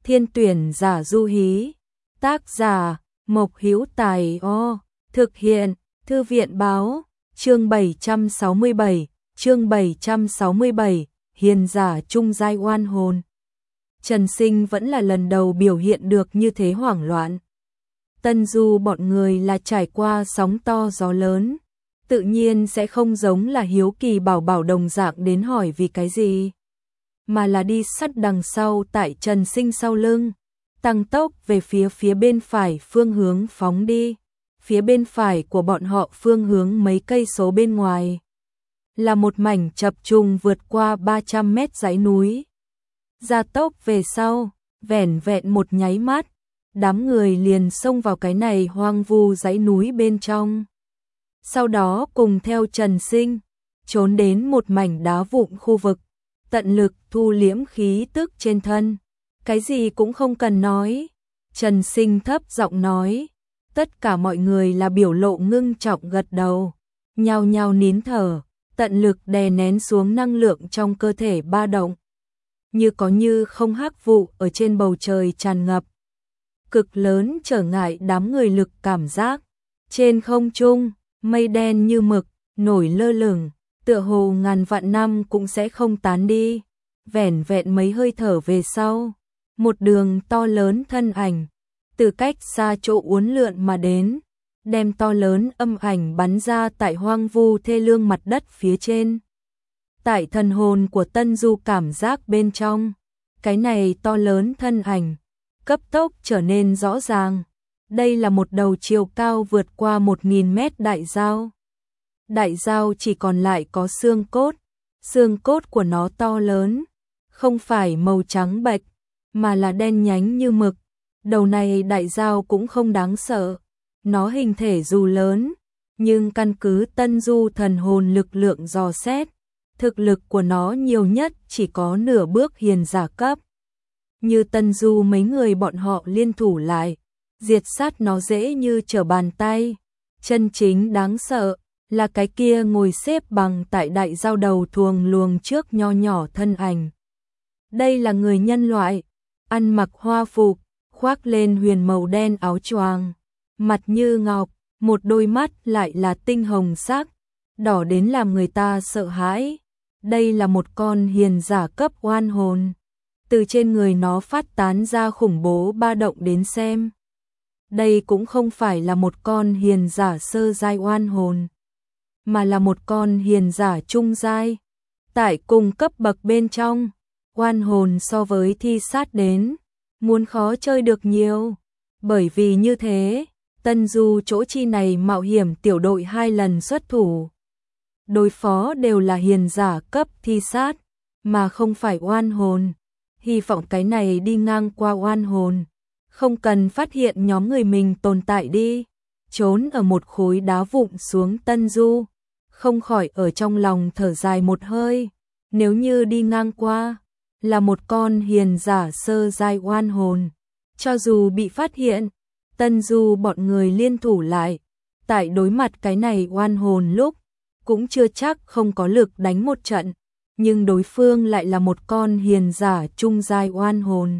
Thiên tuyển giả du hí. Tác giả Mộc Hữu Tài. Thực hiện Thư viện báo. Chương 767, hiền giả trung giai oan hồn. Trần Sinh vẫn là lần đầu biểu hiện được như thế hoảng loạn. Tân Du bọn người là trải qua sóng to gió lớn, tự nhiên sẽ không giống là hiếu kỳ bảo bảo đồng dạng đến hỏi vì cái gì, mà là đi sát đằng sau tại Trần Sinh sau lưng, tăng tốc về phía bên phải phương hướng phóng đi. Phía bên phải của bọn họ phương hướng mấy cây số bên ngoài là một mảnh chập trùng vượt qua 300 mét dãy núi. Gia tốc về sau, vẻn vẹn một nháy mắt, đám người liền xông vào cái này hoang vu dãy núi bên trong. Sau đó cùng theo Trần Sinh, trốn đến một mảnh đá vụn khu vực, tận lực thu liễm khí tức trên thân. Cái gì cũng không cần nói. Trần Sinh thấp giọng nói. Tất cả mọi người là biểu lộ ngưng trọng gật đầu, nhao nhao nín thở, tận lực đè nén xuống năng lượng trong cơ thể ba động. Như có như không hắc vụ ở trên bầu trời tràn ngập. Cực lớn trở ngại đám người lực cảm giác. Trên không trung, mây đen như mực, nổi lơ lửng, tựa hồ ngàn vạn năm cũng sẽ không tán đi. Vẻn vẹn mấy hơi thở về sau, một đường to lớn thân ảnh từ cách xa chỗ uốn lượn mà đến, đem to lớn âm ảnh bắn ra tại hoang vu thê lương mặt đất phía trên. Tại thần hồn của Tân Du cảm giác bên trong, cái này to lớn thân ảnh, cấp tốc trở nên rõ ràng. Đây là một đầu chiều cao vượt qua 1000 mét đại dao. Đại dao chỉ còn lại có xương cốt của nó to lớn, không phải màu trắng bệch, mà là đen nhánh như mực. Đầu này đại dao cũng không đáng sợ, nó hình thể dù lớn, nhưng căn cứ Tân Du thần hồn lực lượng dò xét, thực lực của nó nhiều nhất chỉ có nửa bước hiền giả cấp. Như Tân Du mấy người bọn họ liên thủ lại, diệt sát nó dễ như trở bàn tay. Chân chính đáng sợ là cái kia ngồi xếp bằng tại đại dao đầu thuồng luồng trước nho nhỏ thân ảnh. Đây là người nhân loại, ăn mặc hoa phục, khoác lên huyền màu đen áo choàng, mặt như ngọc, một đôi mắt lại là tinh hồng sắc, đỏ đến làm người ta sợ hãi. Đây là một con hiền giả cấp oan hồn. Từ trên người nó phát tán ra khủng bố ba động đến xem. Đây cũng không phải là một con hiền giả sơ giai oan hồn, mà là một con hiền giả trung giai. Tại cùng cấp bậc bên trong, oan hồn so với thi sát đến muốn khó chơi được nhiều. Bởi vì như thế, Tân Du chỗ chi này mạo hiểm tiểu đội 2 lần xuất thủ. Đối phó đều là hiền giả cấp thi sát, mà không phải oan hồn. Hy vọng cái này đi ngang qua oan hồn, không cần phát hiện nhóm người mình tồn tại đi. Trốn ở một khối đá vụn xuống Tân Du, không khỏi ở trong lòng thở dài một hơi. Nếu như đi ngang qua là một con hiền giả sơ giai oan hồn, cho dù bị phát hiện, Tân Du bọn người liên thủ lại, tại đối mặt cái này oan hồn lúc, cũng chưa chắc không có lực đánh một trận, nhưng đối phương lại là một con hiền giả trung giai oan hồn.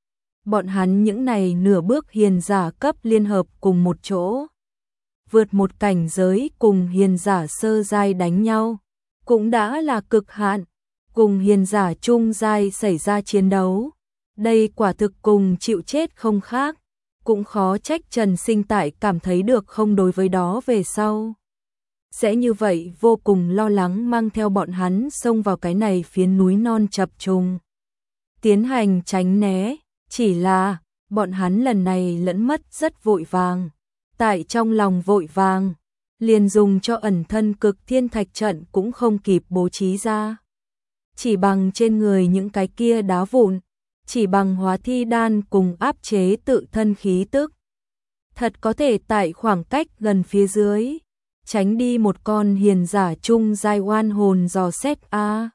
Bọn hắn những này nửa bước hiền giả cấp liên hợp cùng một chỗ, vượt một cảnh giới cùng hiền giả sơ giai đánh nhau, cũng đã là cực hạn. Cùng hiền giả trung giai xảy ra chiến đấu, đây quả thực cùng chịu chết không khác. Cũng khó trách Trần Sinh tại cảm thấy được không đối với đó về sau sẽ như vậy, vô cùng lo lắng mang theo bọn hắn xông vào cái này phiến núi non chập trùng, tiến hành tránh né. Chỉ là bọn hắn lần này lẫn mất rất vội vàng, tại trong lòng vội vàng, liền dùng cho ẩn thân cực thiên thạch trận cũng không kịp bố trí ra. Chỉ bằng trên người những cái kia đá vụn, chỉ bằng hóa thi đan cùng áp chế tự thân khí tức, thật có thể tại khoảng cách gần phía dưới tránh đi một con hiền giả trung giai oan hồn dò xét a.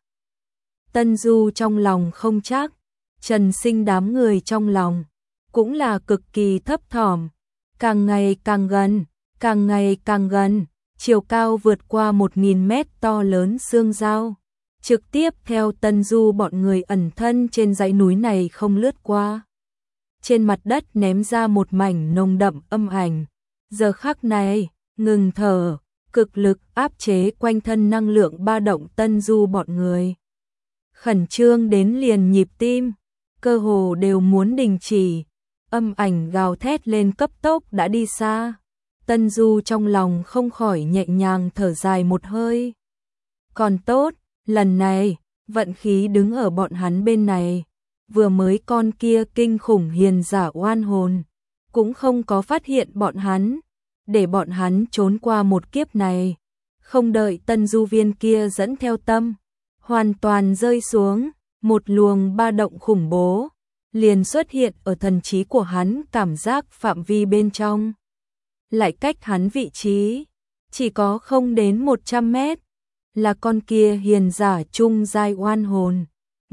Tân Du trong lòng không chắc, Trần Sinh đám người trong lòng cũng là cực kỳ thấp thỏm. Càng ngày càng gần, càng ngày càng gần, chiều cao vượt qua 1000 mét to lớn xương dao, trực tiếp theo Tân Du bọn người ẩn thân trên dãy núi này không lướt qua. trên mặt đất ném ra một mảnh nồng đậm âm ảnh. Giờ khắc này, ngừng thở, cực lực áp chế quanh thân năng lượng ba động Tân Du bọn người. Khẩn trương đến liền nhịp tim, cơ hồ đều muốn đình chỉ. Âm ảnh gào thét lên cấp tốc đã đi xa. Tân Du trong lòng không khỏi nhẹ nhàng thở dài một hơi. Còn tốt, lần này, vận khí đứng ở bọn hắn bên này. Vừa mới con kia kinh khủng hiền giả oan hồn, cũng không có phát hiện bọn hắn, để bọn hắn trốn qua một kiếp này. Không đợi Tân Du viên kia dẫn theo tâm, hoàn toàn rơi xuống, một luồng ba động khủng bố liền xuất hiện ở thần trí của hắn, cảm giác phạm vi bên trong lại cách hắn vị trí chỉ có không đến 100 mét, là con kia hiền giả trung giai oan hồn.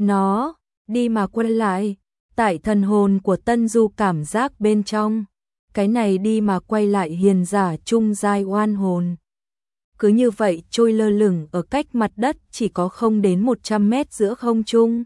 Nó đi mà quay lại, tại thần hồn của Tân Du cảm giác bên trong, cái này đi mà quay lại hiền giả trung giai oan hồn cứ như vậy trôi lơ lửng ở cách mặt đất chỉ có không đến 100 mét giữa không trung.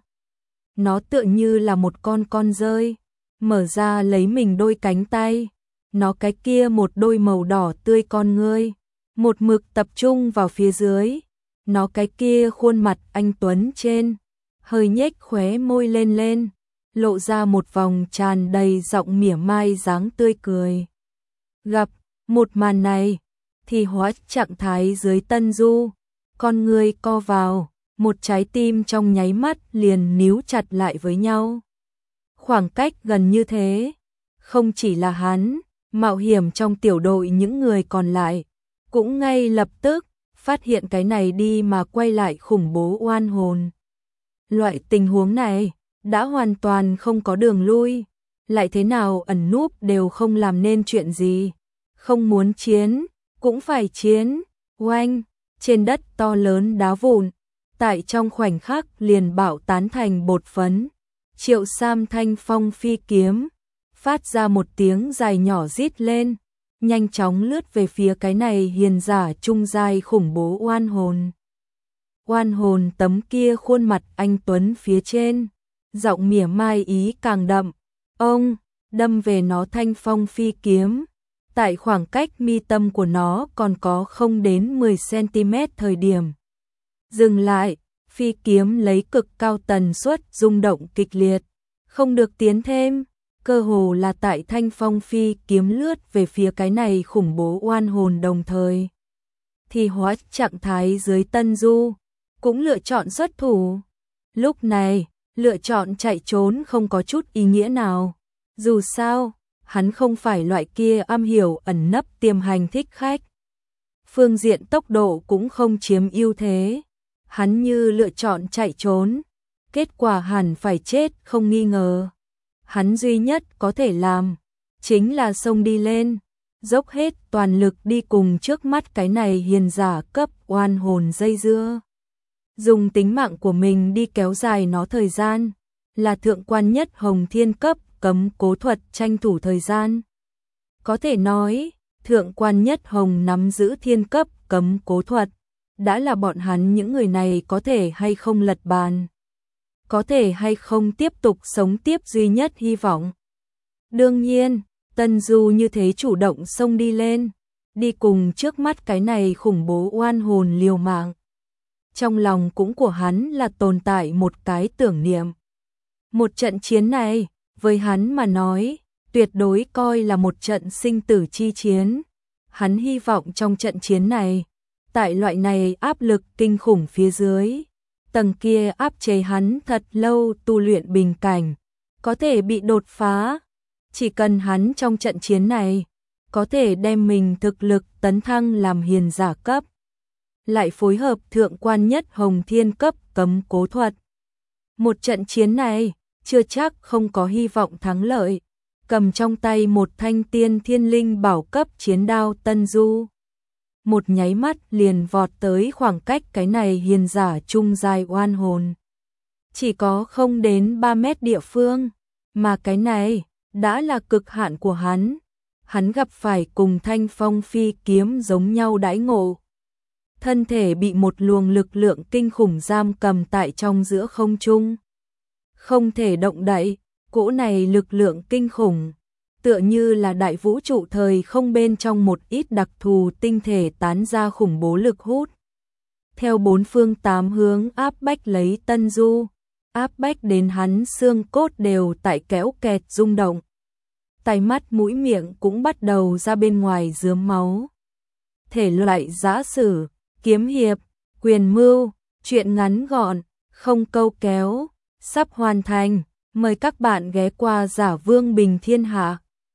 Nó tựa như là một con rơi, mở ra lấy mình đôi cánh tay, nó cái kia một đôi màu đỏ tươi con ngươi, một mực tập trung vào phía dưới, nó cái kia khuôn mặt anh tuấn trên, hơi nhếch khóe môi lên, lộ ra một vòng tràn đầy giọng mỉa mai dáng tươi cười. Gặp một màn này, thì hóa trạng thái dưới Tân Du, con người co vào, một trái tim trong nháy mắt liền níu chặt lại với nhau. Khoảng cách gần như thế, không chỉ là hắn, mạo hiểm trong tiểu đội những người còn lại, cũng ngay lập tức phát hiện cái này đi mà quay lại khủng bố oan hồn. Loại tình huống này, đã hoàn toàn không có đường lui, lại thế nào ẩn núp đều không làm nên chuyện gì. Không muốn chiến, cũng phải chiến. Oanh, trên đất to lớn đá vụn, tại trong khoảnh khắc liền bạo tán thành bột phấn. Triệu Sam thanh phong phi kiếm, phát ra một tiếng dài nhỏ rít lên, nhanh chóng lướt về phía cái này hiền giả trung giai khủng bố oan hồn. Oan hồn tấm kia khuôn mặt anh tuấn phía trên, giọng mỉa mai ý càng đậm. Ông đâm về nó thanh phong phi kiếm, tại khoảng cách mi tâm của nó còn có không đến 10 cm thời điểm. Dừng lại, phi kiếm lấy cực cao tần suất rung động kịch liệt, không được tiến thêm, cơ hồ là tại thanh phong phi kiếm lướt về phía cái này khủng bố oan hồn đồng thời. Thì hóa trạng thái dưới Tân Du, cũng lựa chọn xuất thủ. Lúc này, lựa chọn chạy trốn không có chút ý nghĩa nào. Dù sao, hắn không phải loại kia am hiểu ẩn nấp tiềm hành thích khách. Phương diện tốc độ cũng không chiếm ưu thế. Hắn như lựa chọn chạy trốn, kết quả hẳn phải chết không nghi ngờ. Hắn duy nhất có thể làm, chính là xông đi lên, dốc hết toàn lực đi cùng trước mắt cái này hiền giả cấp oan hồn dây dưa. Dùng tính mạng của mình đi kéo dài nó thời gian, là thượng quan nhất hồng thiên cấp cấm cố thuật tranh thủ thời gian. Có thể nói, thượng quan nhất hồng nắm giữ thiên cấp cấm cố thuật, đã là bọn hắn những người này có thể hay không lật bàn, có thể hay không tiếp tục sống tiếp duy nhất hy vọng. Đương nhiên, Tân Du như thế chủ động xông đi lên, đi cùng trước mắt cái này khủng bố oan hồn liều mạng. Trong lòng cũng của hắn là tồn tại một cái tưởng niệm. Một trận chiến này, với hắn mà nói, tuyệt đối coi là một trận sinh tử chi chiến. Hắn hy vọng trong trận chiến này, tại loại này áp lực kinh khủng phía dưới, tầng kia áp chế hắn thật lâu tu luyện bình cảnh, có thể bị đột phá. Chỉ cần hắn trong trận chiến này, có thể đem mình thực lực tấn thăng làm hiền giả cấp, lại phối hợp thượng quan nhất hồng thiên cấp cấm cố thuật. Một trận chiến này, chưa chắc không có hy vọng thắng lợi. Cầm trong tay một thanh tiên thiên linh bảo cấp chiến đao Tân Du, một nháy mắt liền vọt tới khoảng cách cái này hiền giả trung giai oan hồn. Chỉ có không đến 3 mét địa phương, mà cái này đã là cực hạn của hắn. Hắn gặp phải cùng thanh phong phi kiếm giống nhau đãi ngộ. Thân thể bị một luồng lực lượng kinh khủng giam cầm tại trong giữa không trung. Không thể động đậy, Cỗ này lực lượng kinh khủng, tựa như là đại vũ trụ thời không bên trong một ít đặc thù tinh thể tán ra khủng bố lực hút. Theo bốn phương tám hướng áp bách lấy Tân Du, áp bách đến hắn xương cốt đều tại kéo kẹt rung động. Tai mắt mũi miệng cũng bắt đầu ra bên ngoài rớm máu. Thể loại giã sử, kiếm hiệp, quyền mưu, truyện ngắn gọn, không câu kéo, sắp hoàn thành. Mời các bạn ghé qua Giả Vương Bình Thiên Hạ.